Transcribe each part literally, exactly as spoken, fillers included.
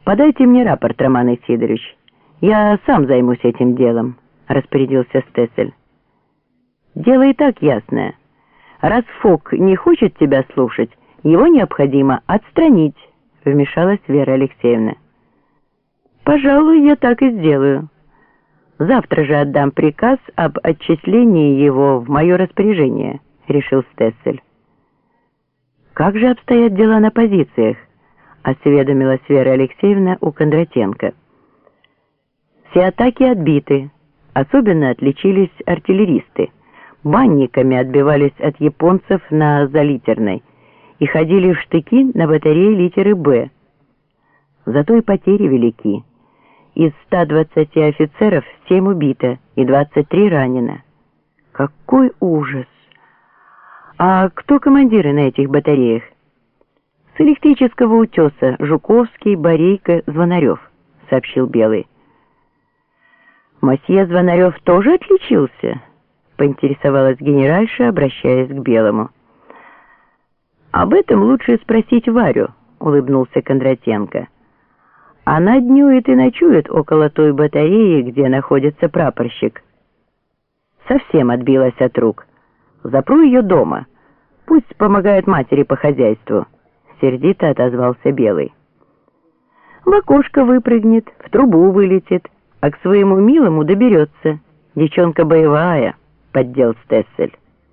«Подайте мне рапорт, Роман Исидорович. Я сам займусь этим делом», — распорядился Стессель. «Дело и так ясное. Раз Фок не хочет тебя слушать, его необходимо отстранить», — вмешалась Вера Алексеевна. «Пожалуй, я так и сделаю. Завтра же отдам приказ об отчислении его в мое распоряжение», — решил Стессель. «Как же обстоят дела на позициях?» — осведомилась Вера Алексеевна у Кондратенко. «Все атаки отбиты. Особенно отличились артиллеристы. Банниками отбивались от японцев на Залитерной и ходили в штыки на батарее литеры «Б». Зато и потери велики. Из ста двадцати офицеров семь убито и двадцать три ранено. Какой ужас! А кто командиры на этих батареях? С электрического утеса Жуковский, Борейко, Звонарев, сообщил Белый. Мосье Звонарев тоже отличился? Поинтересовалась генеральша, обращаясь к Белому. Об этом лучше спросить Варю, улыбнулся Кондратенко. Она днюет и ночует около той батареи, где находится прапорщик. Совсем отбилась от рук. Запру ее дома. Пусть помогает матери по хозяйству, сердито отозвался Белый. В окошко выпрыгнет, в трубу вылетит, а к своему милому доберется. Девчонка боевая, поддел Стессель.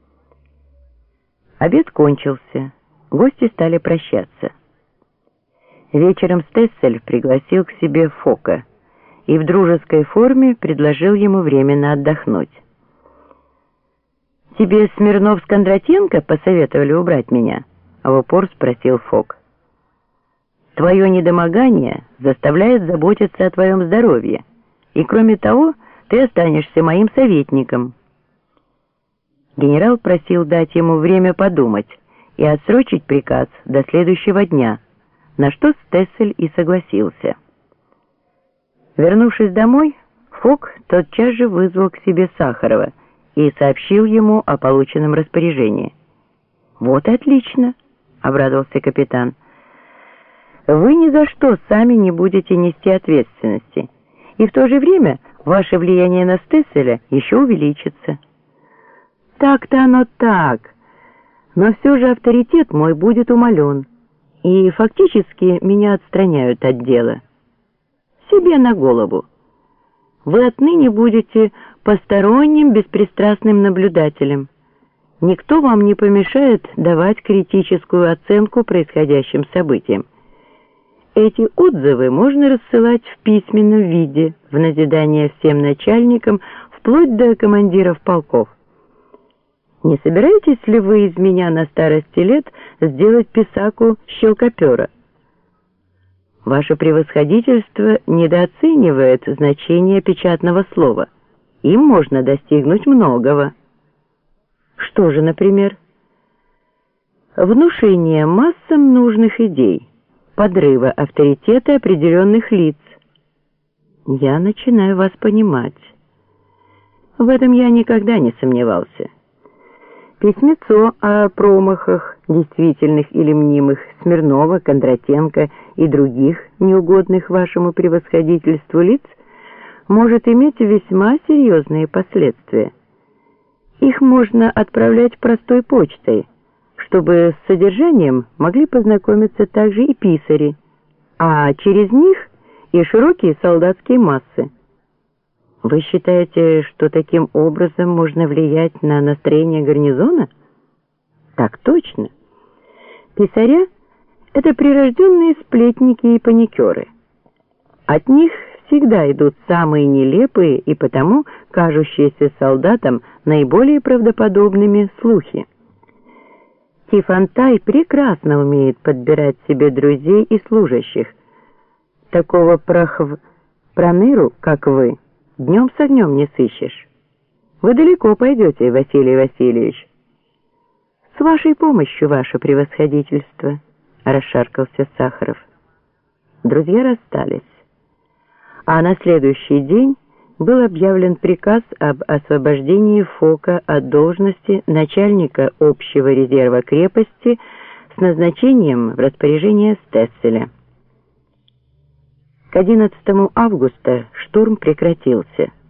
Обед кончился. Гости стали прощаться. Вечером Стессель пригласил к себе Фока и в дружеской форме предложил ему временно отдохнуть. «Тебе Смирнов с Кондратенко посоветовали убрать меня?» — в упор спросил Фок. «Твое недомогание заставляет заботиться о твоем здоровье, и кроме того, ты останешься моим советником». Генерал просил дать ему время подумать и отсрочить приказ до следующего дня, на что Стессель и согласился. Вернувшись домой, Фок тотчас же вызвал к себе Сахарова и сообщил ему о полученном распоряжении. «Вот и отлично», — обрадовался капитан. «Вы ни за что сами не будете нести ответственности, и в то же время ваше влияние на Стесселя еще увеличится». «Так-то оно так, но все же авторитет мой будет умален, и фактически меня отстраняют от дела. Себе на голову. Вы отныне будете посторонним беспристрастным наблюдателем. Никто вам не помешает давать критическую оценку происходящим событиям. Эти отзывы можно рассылать в письменном виде, в назидание всем начальникам, вплоть до командиров полков. Не собираетесь ли вы из меня на старости лет сделать писаку щелкопера? Ваше превосходительство недооценивает значение печатного слова. Им можно достигнуть многого. Что же, например? Внушение массам нужных идей, подрыва авторитета определенных лиц. Я начинаю вас понимать. В этом я никогда не сомневался. Письмецо о промахах, действительных или мнимых, Смирнова, Кондратенко и других неугодных вашему превосходительству лиц может иметь весьма серьезные последствия. Их можно отправлять простой почтой, чтобы с содержанием могли познакомиться также и писари, а через них и широкие солдатские массы. Вы считаете, что таким образом можно влиять на настроение гарнизона? Так точно. Писаря — это прирожденные сплетники и паникеры. От них всегда идут самые нелепые и потому кажущиеся солдатам наиболее правдоподобными слухи. Тифонтай прекрасно умеет подбирать себе друзей и служащих. Такого прохв... проныру, как вы, днем с огнем не сыщешь. Вы далеко пойдете, Василий Васильевич. С вашей помощью, ваше превосходительство, расшаркался Сахаров. Друзья расстались. А на следующий день был объявлен приказ об освобождении Фока от должности начальника общего резерва крепости с назначением в распоряжение Стесселя. К одиннадцатому августа штурм прекратился.